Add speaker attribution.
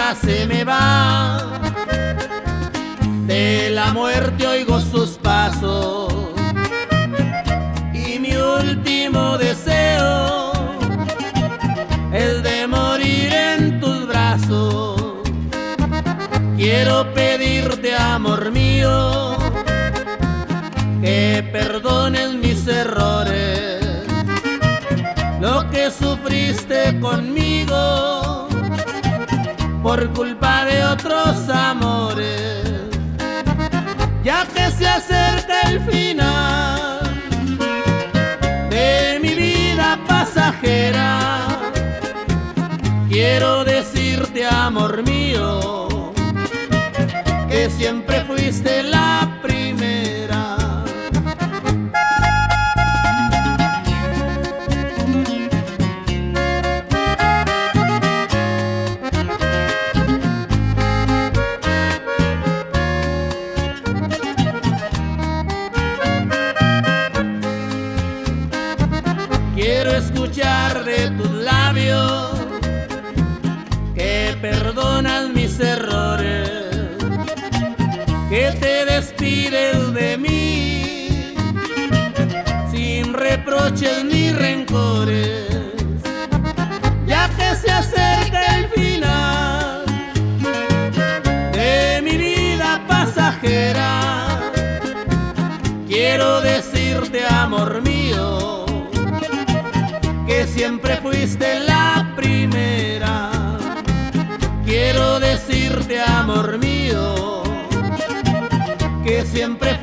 Speaker 1: ya se me va. De la muerte oigo sus pasos y mi último deseo es de morir en tus brazos. Quiero pedirte, amor mío, que perdones mis errores, lo que sufriste conmigo por culpa de otros amores. Ya que se acerca el final de mi vida pasajera, quiero decirte, amor mío, que siempre fuiste la primera. Quiero escuchar de tus labios que perdonas mis errores, que te despides de mí sin reproches ni rencores. Ya que se acerca el final de mi vida pasajera, quiero decirte, amor mío, que siempre fuiste la primera. Quiero decirte, amor mío, que siempre